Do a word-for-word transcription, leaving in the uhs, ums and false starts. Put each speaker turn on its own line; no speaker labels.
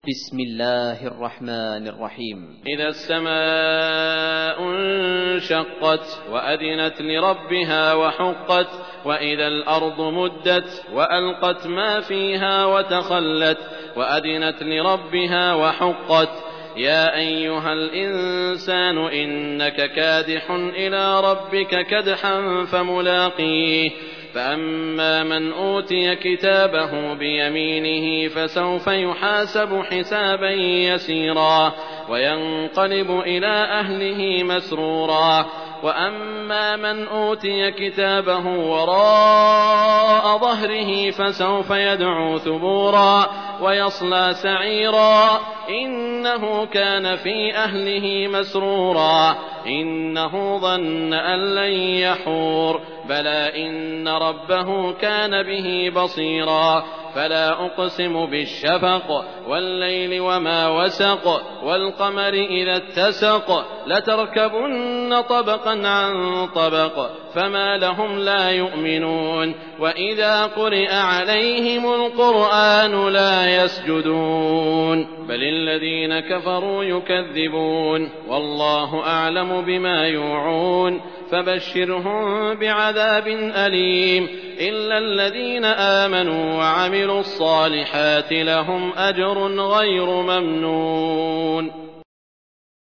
بسم الله الرحمن الرحيم.
إذا السماء انشقت وأذنت لربها وحقت وإذا الأرض مدت وألقت ما فيها وتخلت وأذنت لربها وحقت يا أيها الإنسان إنك كادح إلى ربك كدحا فملاقيه فأما من أوتي كتابه بيمينه فسوف يحاسب حسابا يسيرا وينقلب إلى أهله مسرورا وأما من أوتي كتابه وراء ظهره فسوف يدعو ثبورا ويصلى سعيرا إنه كان في أهله مسرورا إنه ظن أن لن يحور بلى إن ربه كان به بصيرا فلا أقسم بالشفق والليل وما وسق والقمر إذا اتسق لتركبن طبقا عن طبق فما لهم لا يؤمنون وإذا قرئ عليهم القرآن لا يسجدون بل الذين كفروا يكذبون والله أعلم بما يوعون فبشرهم بعذاب أليم إلا الذين آمنوا وعملوا الصالحات لهم أجر غير ممنون.